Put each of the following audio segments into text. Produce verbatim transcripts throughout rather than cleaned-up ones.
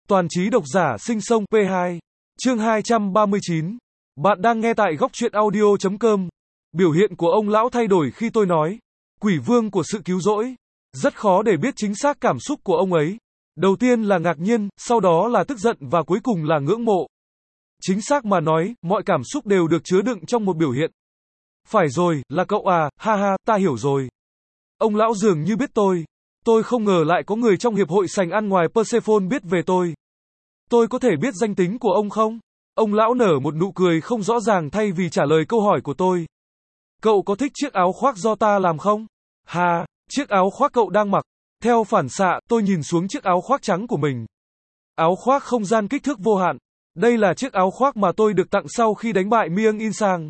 Toàn trí độc giả sinh sông pê hai. Chương hai trăm ba mươi chín. Bạn đang nghe tại góc truyện audio chấm com. Biểu hiện của ông lão thay đổi khi tôi nói. Quỷ vương của sự cứu rỗi. Rất khó để biết chính xác cảm xúc của ông ấy. Đầu tiên là ngạc nhiên, sau đó là tức giận và cuối cùng là ngưỡng mộ. Chính xác mà nói, mọi cảm xúc đều được chứa đựng trong một biểu hiện. Phải rồi, là cậu à, ha ha, ta hiểu rồi. Ông lão dường như biết tôi. Tôi không ngờ lại có người trong hiệp hội sành ăn ngoài Persephone biết về tôi. Tôi có thể biết danh tính của ông không? Ông lão nở một nụ cười không rõ ràng thay vì trả lời câu hỏi của tôi. Cậu có thích chiếc áo khoác do ta làm không? Hà, chiếc áo khoác cậu đang mặc. Theo phản xạ, tôi nhìn xuống chiếc áo khoác trắng của mình. Áo khoác không gian kích thước vô hạn. Đây là chiếc áo khoác mà tôi được tặng sau khi đánh bại Myung In Sang.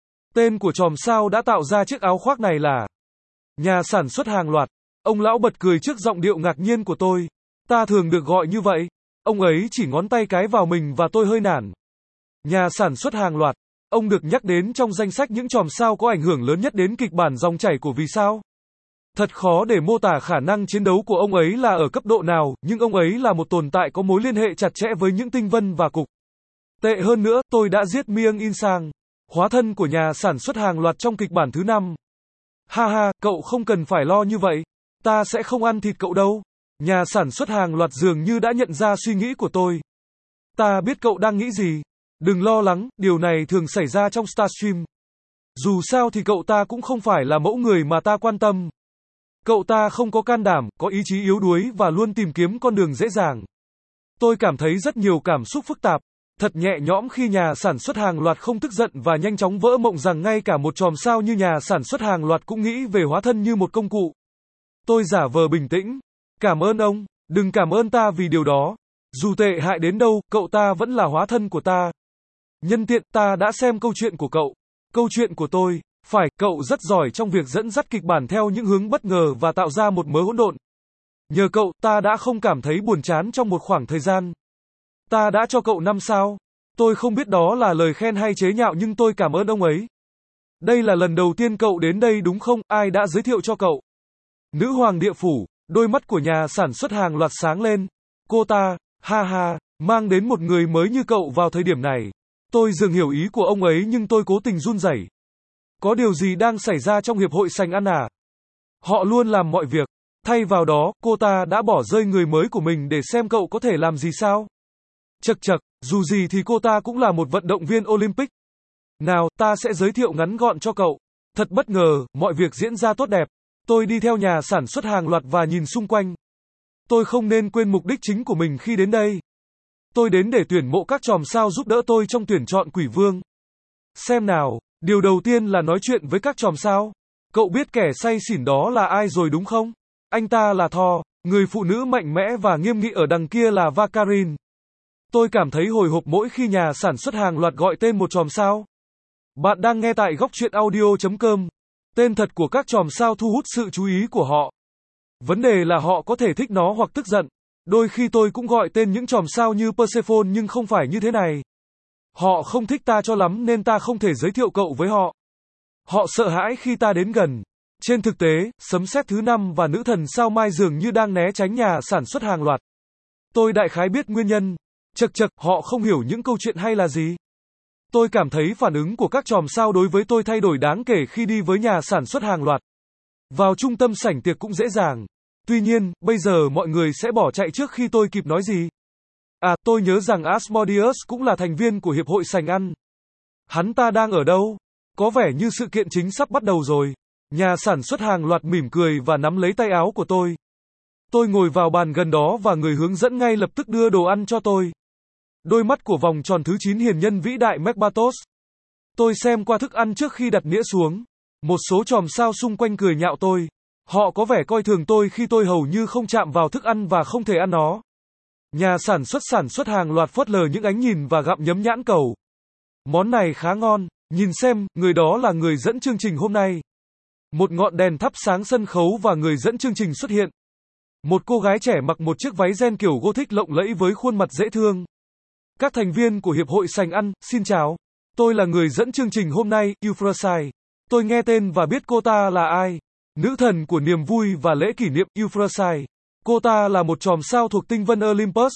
Tên của chòm sao đã tạo ra chiếc áo khoác này là nhà sản xuất hàng loạt. Ông lão bật cười trước giọng điệu ngạc nhiên của tôi. Ta thường được gọi như vậy. Ông ấy chỉ ngón tay cái vào mình và tôi hơi nản. Nhà sản xuất hàng loạt. Ông được nhắc đến trong danh sách những chòm sao có ảnh hưởng lớn nhất đến kịch bản dòng chảy của vì sao. Thật khó để mô tả khả năng chiến đấu của ông ấy là ở cấp độ nào, nhưng ông ấy là một tồn tại có mối liên hệ chặt chẽ với những tinh vân và cục. Tệ hơn nữa, tôi đã giết Myung In Sang, hóa thân của nhà sản xuất hàng loạt trong kịch bản thứ năm. Ha ha, cậu không cần phải lo như vậy. Ta sẽ không ăn thịt cậu đâu. Nhà sản xuất hàng loạt dường như đã nhận ra suy nghĩ của tôi. Ta biết cậu đang nghĩ gì. Đừng lo lắng, điều này thường xảy ra trong Starstream. Dù sao thì cậu ta cũng không phải là mẫu người mà ta quan tâm. Cậu ta không có can đảm, có ý chí yếu đuối và luôn tìm kiếm con đường dễ dàng. Tôi cảm thấy rất nhiều cảm xúc phức tạp. Thật nhẹ nhõm khi nhà sản xuất hàng loạt không tức giận và nhanh chóng vỡ mộng rằng ngay cả một chòm sao như nhà sản xuất hàng loạt cũng nghĩ về hóa thân như một công cụ. Tôi giả vờ bình tĩnh. Cảm ơn ông, đừng cảm ơn ta vì điều đó. Dù tệ hại đến đâu, cậu ta vẫn là hóa thân của ta. Nhân tiện, ta đã xem câu chuyện của cậu. Câu chuyện của tôi. Phải, cậu rất giỏi trong việc dẫn dắt kịch bản theo những hướng bất ngờ và tạo ra một mớ hỗn độn. Nhờ cậu, ta đã không cảm thấy buồn chán trong một khoảng thời gian. Ta đã cho cậu năm sao. Tôi không biết đó là lời khen hay chế nhạo nhưng tôi cảm ơn ông ấy. Đây là lần đầu tiên cậu đến đây đúng không? Ai đã giới thiệu cho cậu? Nữ hoàng địa phủ. Đôi mắt của nhà sản xuất hàng loạt sáng lên. Cô ta, ha ha, mang đến một người mới như cậu vào thời điểm này. Tôi dường hiểu ý của ông ấy nhưng tôi cố tình run rẩy. Có điều gì đang xảy ra trong hiệp hội sành ăn à? Họ luôn làm mọi việc. Thay vào đó, cô ta đã bỏ rơi người mới của mình để xem cậu có thể làm gì sao? Chậc chậc, dù gì thì cô ta cũng là một vận động viên Olympic. Nào, ta sẽ giới thiệu ngắn gọn cho cậu. Thật bất ngờ, mọi việc diễn ra tốt đẹp. Tôi đi theo nhà sản xuất hàng loạt và nhìn xung quanh. Tôi không nên quên mục đích chính của mình khi đến đây. Tôi đến để tuyển mộ các chòm sao giúp đỡ tôi trong tuyển chọn quỷ vương. Xem nào, điều đầu tiên là nói chuyện với các chòm sao. Cậu biết kẻ say xỉn đó là ai rồi đúng không? Anh ta là Thor, người phụ nữ mạnh mẽ và nghiêm nghị ở đằng kia là Valkyrie. Tôi cảm thấy hồi hộp mỗi khi nhà sản xuất hàng loạt gọi tên một chòm sao. Bạn đang nghe tại góc truyện audio chấm com. Tên thật của các chòm sao thu hút sự chú ý của họ. Vấn đề là họ có thể thích nó hoặc tức giận. Đôi khi tôi cũng gọi tên những chòm sao như Persephone nhưng không phải như thế này. Họ không thích ta cho lắm nên ta không thể giới thiệu cậu với họ. Họ sợ hãi khi ta đến gần. Trên thực tế, sấm sét thứ năm và nữ thần sao Mai dường như đang né tránh nhà sản xuất hàng loạt. Tôi đại khái biết nguyên nhân. Chậc chậc, họ không hiểu những câu chuyện hay là gì. Tôi cảm thấy phản ứng của các chòm sao đối với tôi thay đổi đáng kể khi đi với nhà sản xuất hàng loạt. Vào trung tâm sảnh tiệc cũng dễ dàng. Tuy nhiên, bây giờ mọi người sẽ bỏ chạy trước khi tôi kịp nói gì. À, tôi nhớ rằng Asmodeus cũng là thành viên của hiệp hội sành ăn. Hắn ta đang ở đâu? Có vẻ như sự kiện chính sắp bắt đầu rồi. Nhà sản xuất hàng loạt mỉm cười và nắm lấy tay áo của tôi. Tôi ngồi vào bàn gần đó và người hướng dẫn ngay lập tức đưa đồ ăn cho tôi. Đôi mắt của vòng tròn thứ chín hiền nhân vĩ đại Mekbatos. Tôi xem qua thức ăn trước khi đặt đĩa xuống. Một số chòm sao xung quanh cười nhạo tôi. Họ có vẻ coi thường tôi khi tôi hầu như không chạm vào thức ăn và không thể ăn nó. Nhà sản xuất sản xuất hàng loạt phớt lờ những ánh nhìn và gặm nhấm nhãn cầu. Món này khá ngon, nhìn xem, người đó là người dẫn chương trình hôm nay. Một ngọn đèn thắp sáng sân khấu và người dẫn chương trình xuất hiện. Một cô gái trẻ mặc một chiếc váy ren kiểu Gothic lộng lẫy với khuôn mặt dễ thương. Các thành viên của hiệp hội sành ăn, xin chào. Tôi là người dẫn chương trình hôm nay, Euphrosyne. Tôi nghe tên và biết cô ta là ai. Nữ thần của niềm vui và lễ kỷ niệm, Euphrosyne. Cô ta là một chòm sao thuộc tinh vân Olympus.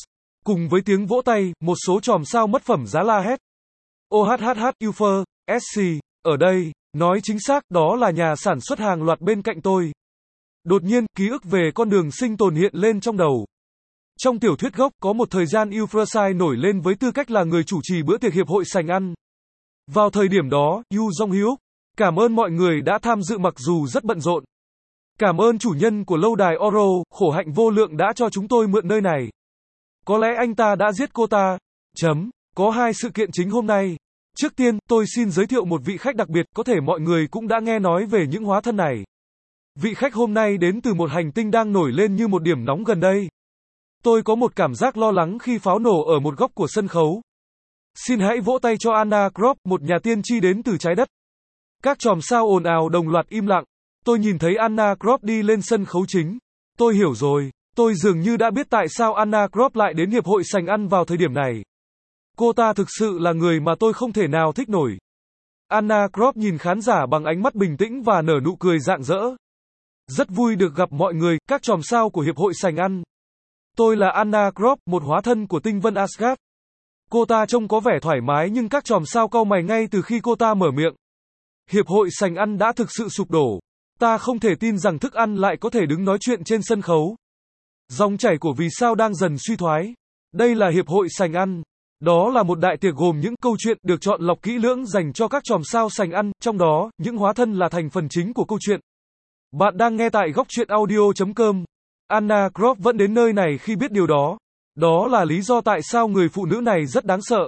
Cùng với tiếng vỗ tay, một số chòm sao mất phẩm giá la hét. ô hát hát hát Ufer, ét xê, ở đây, nói chính xác, đó là nhà sản xuất hàng loạt bên cạnh tôi. Đột nhiên, ký ức về con đường sinh tồn hiện lên trong đầu. Trong tiểu thuyết gốc, có một thời gian Euphrasia nổi lên với tư cách là người chủ trì bữa tiệc hiệp hội sành ăn. Vào thời điểm đó, Yu Jong-hyuk, cảm ơn mọi người đã tham dự mặc dù rất bận rộn. Cảm ơn chủ nhân của lâu đài Oro, khổ hạnh vô lượng đã cho chúng tôi mượn nơi này. Có lẽ anh ta đã giết cô ta. Chấm. Có hai sự kiện chính hôm nay. Trước tiên, tôi xin giới thiệu một vị khách đặc biệt, có thể mọi người cũng đã nghe nói về những hóa thân này. Vị khách hôm nay đến từ một hành tinh đang nổi lên như một điểm nóng gần đây. Tôi có một cảm giác lo lắng khi pháo nổ ở một góc của sân khấu. Xin hãy vỗ tay cho Anna Croft, một nhà tiên tri đến từ trái đất. Các chòm sao ồn ào đồng loạt im lặng. Tôi nhìn thấy Anna Croft đi lên sân khấu chính. Tôi hiểu rồi. Tôi dường như đã biết tại sao Anna Croft lại đến hiệp hội sành ăn vào thời điểm này. Cô ta thực sự là người mà tôi không thể nào thích nổi. Anna Croft nhìn khán giả bằng ánh mắt bình tĩnh và nở nụ cười rạng rỡ. Rất vui được gặp mọi người, các chòm sao của hiệp hội sành ăn. Tôi là Anna Croft, một hóa thân của tinh vân Asgard. Cô ta trông có vẻ thoải mái nhưng các chòm sao cau mày ngay từ khi cô ta mở miệng. Hiệp hội sành ăn đã thực sự sụp đổ. Ta không thể tin rằng thức ăn lại có thể đứng nói chuyện trên sân khấu. Dòng chảy của vì sao đang dần suy thoái. Đây là hiệp hội sành ăn. Đó là một đại tiệc gồm những câu chuyện được chọn lọc kỹ lưỡng dành cho các chòm sao sành ăn, trong đó, những hóa thân là thành phần chính của câu chuyện. Bạn đang nghe tại góc truyện audio chấm com. Anna Croft vẫn đến nơi này khi biết điều đó. Đó là lý do tại sao người phụ nữ này rất đáng sợ.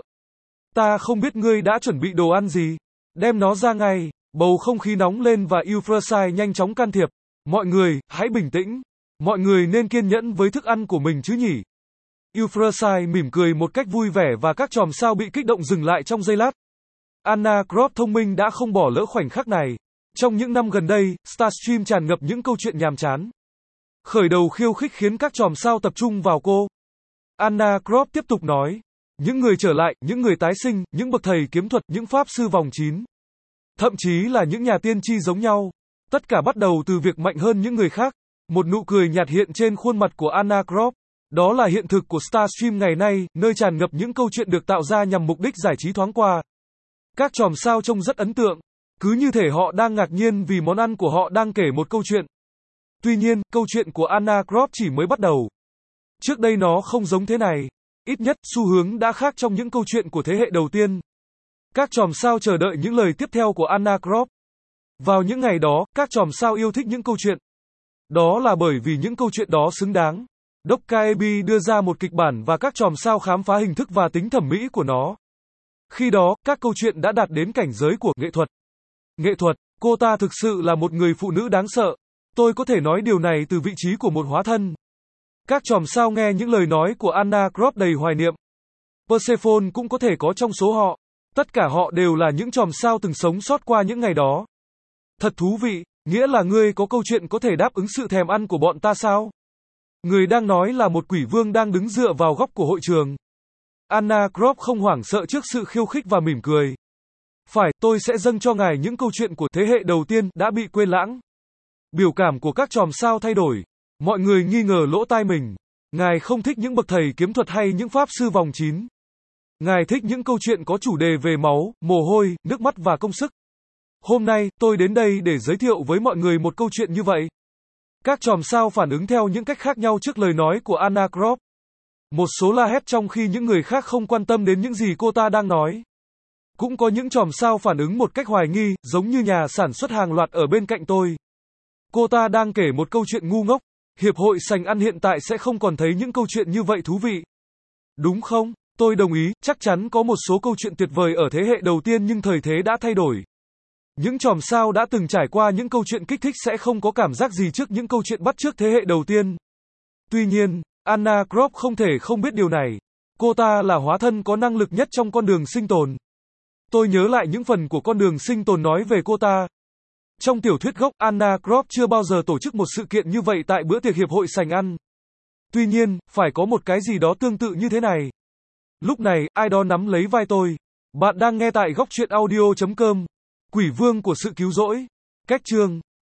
Ta không biết ngươi đã chuẩn bị đồ ăn gì. Đem nó ra ngay. Bầu không khí nóng lên và Euphrasia nhanh chóng can thiệp. Mọi người, hãy bình tĩnh. Mọi người nên kiên nhẫn với thức ăn của mình chứ nhỉ. Euphrasia mỉm cười một cách vui vẻ và các chòm sao bị kích động dừng lại trong giây lát. Anna Croft thông minh đã không bỏ lỡ khoảnh khắc này. Trong những năm gần đây, Starstream tràn ngập những câu chuyện nhàm chán. Khởi đầu khiêu khích khiến các chòm sao tập trung vào cô. Anna Croft tiếp tục nói. Những người trở lại, những người tái sinh, những bậc thầy kiếm thuật, những pháp sư vòng chín. Thậm chí là những nhà tiên tri giống nhau. Tất cả bắt đầu từ việc mạnh hơn những người khác. Một nụ cười nhạt hiện trên khuôn mặt của Anna Croft. Đó là hiện thực của Starstream ngày nay, nơi tràn ngập những câu chuyện được tạo ra nhằm mục đích giải trí thoáng qua. Các chòm sao trông rất ấn tượng. Cứ như thể họ đang ngạc nhiên vì món ăn của họ đang kể một câu chuyện. Tuy nhiên, câu chuyện của Anna Croft chỉ mới bắt đầu. Trước đây nó không giống thế này. Ít nhất, xu hướng đã khác trong những câu chuyện của thế hệ đầu tiên. Các chòm sao chờ đợi những lời tiếp theo của Anna Croft. Vào những ngày đó, các chòm sao yêu thích những câu chuyện. Đó là bởi vì những câu chuyện đó xứng đáng. Dokkaebi đưa ra một kịch bản và các chòm sao khám phá hình thức và tính thẩm mỹ của nó. Khi đó, các câu chuyện đã đạt đến cảnh giới của nghệ thuật. Nghệ thuật, cô ta thực sự là một người phụ nữ đáng sợ. Tôi có thể nói điều này từ vị trí của một hóa thân. Các chòm sao nghe những lời nói của Anna Croft đầy hoài niệm. Persephone cũng có thể có trong số họ. Tất cả họ đều là những chòm sao từng sống sót qua những ngày đó. Thật thú vị, nghĩa là ngươi có câu chuyện có thể đáp ứng sự thèm ăn của bọn ta sao? Người đang nói là một quỷ vương đang đứng dựa vào góc của hội trường. Anna Croft không hoảng sợ trước sự khiêu khích và mỉm cười. Phải, tôi sẽ dâng cho ngài những câu chuyện của thế hệ đầu tiên đã bị quên lãng. Biểu cảm của các chòm sao thay đổi. Mọi người nghi ngờ lỗ tai mình. Ngài không thích những bậc thầy kiếm thuật hay những pháp sư vòng chín. Ngài thích những câu chuyện có chủ đề về máu, mồ hôi, nước mắt và công sức. Hôm nay, tôi đến đây để giới thiệu với mọi người một câu chuyện như vậy. Các chòm sao phản ứng theo những cách khác nhau trước lời nói của Anna Croft. Một số la hét trong khi những người khác không quan tâm đến những gì cô ta đang nói. Cũng có những chòm sao phản ứng một cách hoài nghi, giống như nhà sản xuất hàng loạt ở bên cạnh tôi. Cô ta đang kể một câu chuyện ngu ngốc. Hiệp hội sành ăn hiện tại sẽ không còn thấy những câu chuyện như vậy thú vị. Đúng không? Tôi đồng ý, chắc chắn có một số câu chuyện tuyệt vời ở thế hệ đầu tiên nhưng thời thế đã thay đổi. Những chòm sao đã từng trải qua những câu chuyện kích thích sẽ không có cảm giác gì trước những câu chuyện bắt chước thế hệ đầu tiên. Tuy nhiên, Anna Croft không thể không biết điều này. Cô ta là hóa thân có năng lực nhất trong con đường sinh tồn. Tôi nhớ lại những phần của con đường sinh tồn nói về cô ta. Trong tiểu thuyết gốc, Anna Croft chưa bao giờ tổ chức một sự kiện như vậy tại bữa tiệc hiệp hội sành ăn. Tuy nhiên, phải có một cái gì đó tương tự như thế này. Lúc này, ai đó nắm lấy vai tôi. Bạn đang nghe tại góc truyện audio chấm com. Quỷ vương của sự cứu rỗi. Cách chương